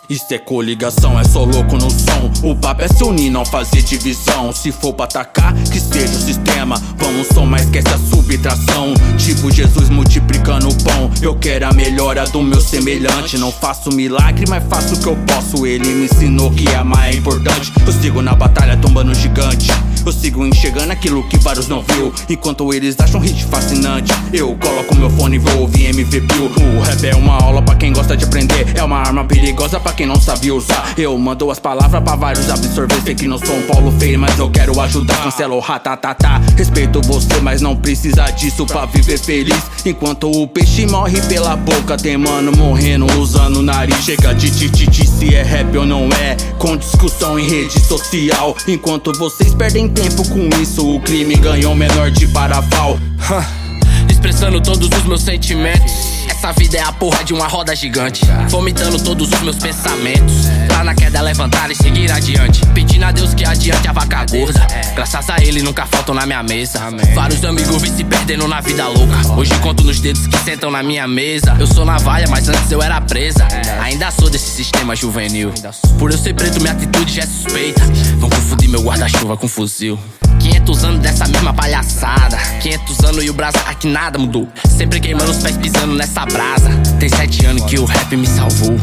Isso é coligação, é só louco no som. O papo é se unir, não fazer divisão. Se for pra atacar, que seja o sistema. Vamos somar, esquece a subtração. Tipo Jesus multiplicando o pão. Eu quero a melhora do meu semelhante. Não faço milagre, mas faço o que eu posso. Ele me ensinou que amar é importante. Eu sigo na batalha tombando gigante. Eu sigo enxergando aquilo que vários não viu. Enquanto eles acham hit fascinante, eu coloco meu fone e vou ouvir MV Bill. O rap é uma aula pra quem gosta de aprender. É uma arma perigosa pra quem não sabe usar. Eu mando as palavras pra vários absorver. Sei que não sou um Paulo Freire, mas eu quero ajudar. Cancelo o ratatatá. Respeito você, mas não precisa disso pra viver feliz. Enquanto o peixe morre pela boca, tem mano morrendo usando o nariz. Chega de tititi se é rap ou não é, com discussão em rede social. Enquanto vocês perdem tempo com isso, o crime ganhou menor de Paraval. Expressando todos os meus sentimentos. Essa vida é a porra de uma roda gigante, vomitando todos os meus pensamentos. Lá na queda levantar e seguir adiante, pedindo a Deus que adiante a vaca gorda. Graças a ele nunca faltam na minha mesa. Vários amigos vi se perdendo na vida louca. Hoje conto nos dedos que sentam na minha mesa. Eu sou navalha, mas antes eu era presa. Ainda sou desse sistema juvenil. Por eu ser preto minha atitude já é suspeita. Vão confundir meu guarda-chuva com fuzil. 500 anos dessa mesma palhaçada, 500 anos e o brasa aqui nada mudou. Sempre queimando os pés pisando nessa brasa. Tem 7 anos que o rap me salvou.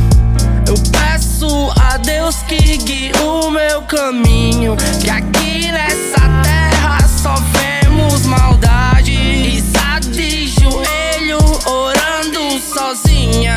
Eu peço a Deus que guie o meu caminho, que aqui nessa terra só vemos maldade. Isa de joelho orando sozinha,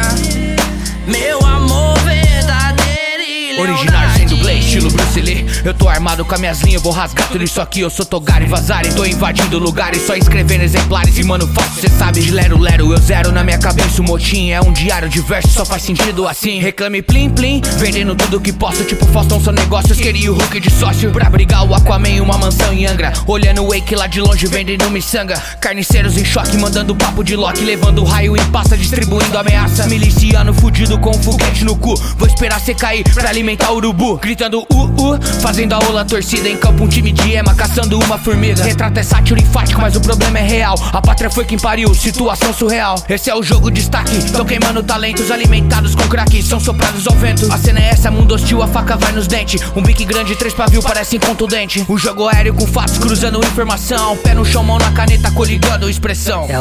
meu amor verdadeiro e original sendo play, estilo Bruce Lee. Eu tô armado com as minhas linhas, vou rasgar tudo isso aqui. Eu sou Togari Vazari, tô invadindo lugares, só escrevendo exemplares. E mano, falso, cê sabe de lero, eu zero na minha cabeça. O motim é um diário de verso, só faz sentido assim. Reclame plim plim, vendendo tudo que posso. Tipo Faustão, são negócios, queria o Hulk de sócio. Pra brigar o Aquaman, uma mansão em Angra. Olhando o Wake lá de longe, vendendo miçanga. Carniceiros em choque, mandando papo de Loki. Levando raio em pasta, distribuindo ameaça. Miliciano fudido com um foguete no cu. Vou esperar cê cair pra alimentar o urubu. Gritando fazendo a ola torcida. Em campo um time de ema, caçando uma formiga. Retrato é sátiro enfático, mas o problema é real. A pátria foi quem pariu, situação surreal. Esse é o jogo de destaque, tão queimando talentos. Alimentados com crack, são soprados ao vento. A cena é essa, mundo hostil, a faca vai nos dentes. Um bique grande, 3 pavio, parece incontundente. O jogo aéreo com fatos, cruzando informação. Pé no chão, mão na caneta, coligando expressão. É o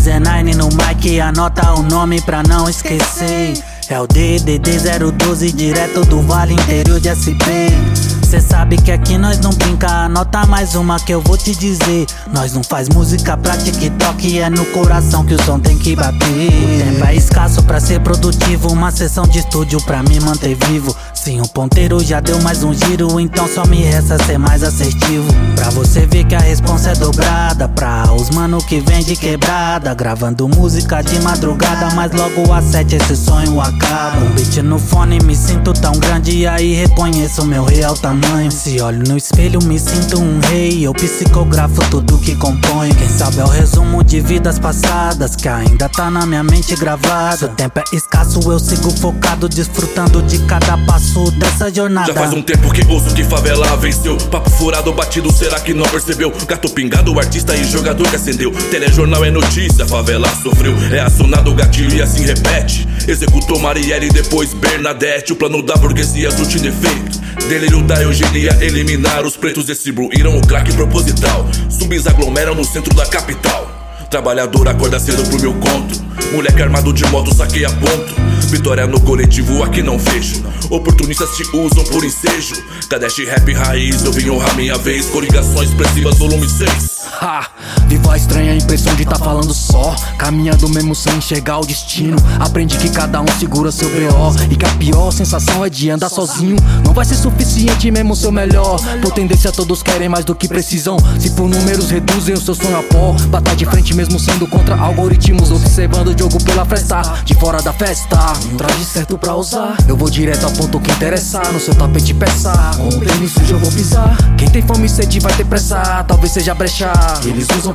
19 no mic, anota o nome pra não esquecer. É o DDD 012 direto do Vale Interior de SP. Cê sabe que aqui nós não brinca, anota mais uma que eu vou te dizer. Nós não faz música pra TikTok, é no coração que o som tem que bater. O tempo é escasso pra ser produtivo, uma sessão de estúdio pra me manter vivo. Sim, o ponteiro já deu mais um giro, então só me resta ser mais assertivo. Pra você ver que a responsa é dobrada, pra os mano que vem de quebrada. Gravando música de madrugada, mas logo às 7 esse sonho acaba. Um beat no fone, me sinto tão grande e aí reconheço o meu real tamanho. Se olho no espelho me sinto um rei, eu psicografo tudo que compõe. Quem sabe é o resumo de vidas passadas que ainda tá na minha mente gravada. Se o tempo é escasso eu sigo focado, desfrutando de cada passo dessa jornada. Já faz um tempo que ouço que favela venceu. Papo furado, batido, será que não percebeu? Gato pingado, artista e jogador que acendeu. Telejornal é notícia, favela sofreu. É acionado o gatilho e assim repete. Executou Marielle e depois Bernadette. O plano da burguesia surtindo efeito. Delírio da eugenia, eliminar os pretos. Distribuíram o crack proposital. Zumbis aglomeram no centro da capital. Trabalhador acorda cedo pro meu conto. Moleque armado de moto, saqueia ponto. Vitória no coletivo, aqui não vejo. Oportunistas te usam por ensejo. Kadesh rap raiz, eu vim honrar minha vez. Coligações expressivas, volume 6. Vivo a estranha impressão de tá falando só, caminhando mesmo sem enxergar o destino. Aprendi que cada um segura seu B.O. e que a pior sensação é de andar sozinho. Não vai ser suficiente mesmo seu melhor. Por tendência todos querem mais do que precisam. Se por números reduzem o seu sonho a pó, batar de frente mesmo sendo contra algoritmos. Observando o jogo pela fresta, de fora da festa. Um traje certo pra usar, eu vou direto ao ponto que interessar. No seu tapete peça, com o tênis sujo eu vou pisar. Quem tem fome e sede vai ter pressa, talvez seja brechar. Eles usam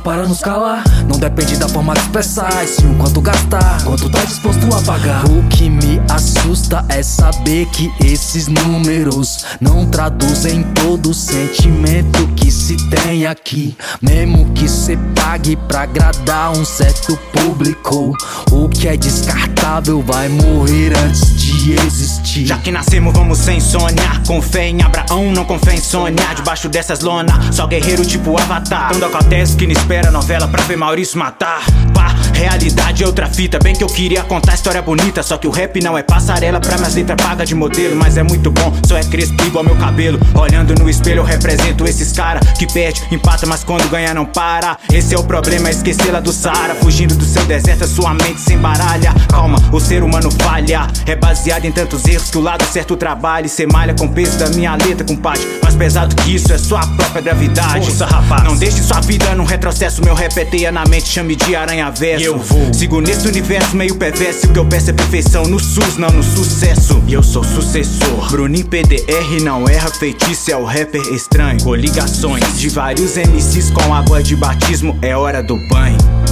para nos calar. Não depende da forma de expressar, e sim o quanto gastar, quanto tá disposto a pagar. O que me assusta é saber que esses números não traduzem todo o sentimento que se tem aqui. Mesmo que cê pague pra agradar um certo público, o que é descartável vai morrer antes de existir. Já que nascemos vamos sem sonhar, com fé em Abraão, não com fé em sonhar. Debaixo dessas lonas, só guerreiro tipo Avatar. Quando acontece que não espera novela pra ver Maurício matar. Pá, realidade é outra fita. Bem que eu queria contar história bonita, só que o rap não é passarela pra minhas letras paga de modelo. Mas é muito bom, só é crespo igual meu cabelo. Olhando no espelho eu represento esses cara que perde, empata, mas quando ganha não para. Esse é o problema, é esquecê-la do Saara. Fugindo do seu deserto, a sua mente se embaralha. Calma, o ser humano falha. É baseado em tantos erros que o lado certo trabalha. E cê malha com o peso da minha letra, compadre. Mais pesado que isso é sua própria gravidade. Força, rapaz, não deixe sua vida num retrocesso. Meu rap é teia na mente, chame de aranha verso. E eu vou, sigo nesse universo meio perverso. O que eu peço é perfeição no SUS, não no sucesso. E eu sou sucessor. Bruninho PDR não erra, feitiço é o rapper estranho. Coligações de vários MCs com água de batismo, é hora do banho.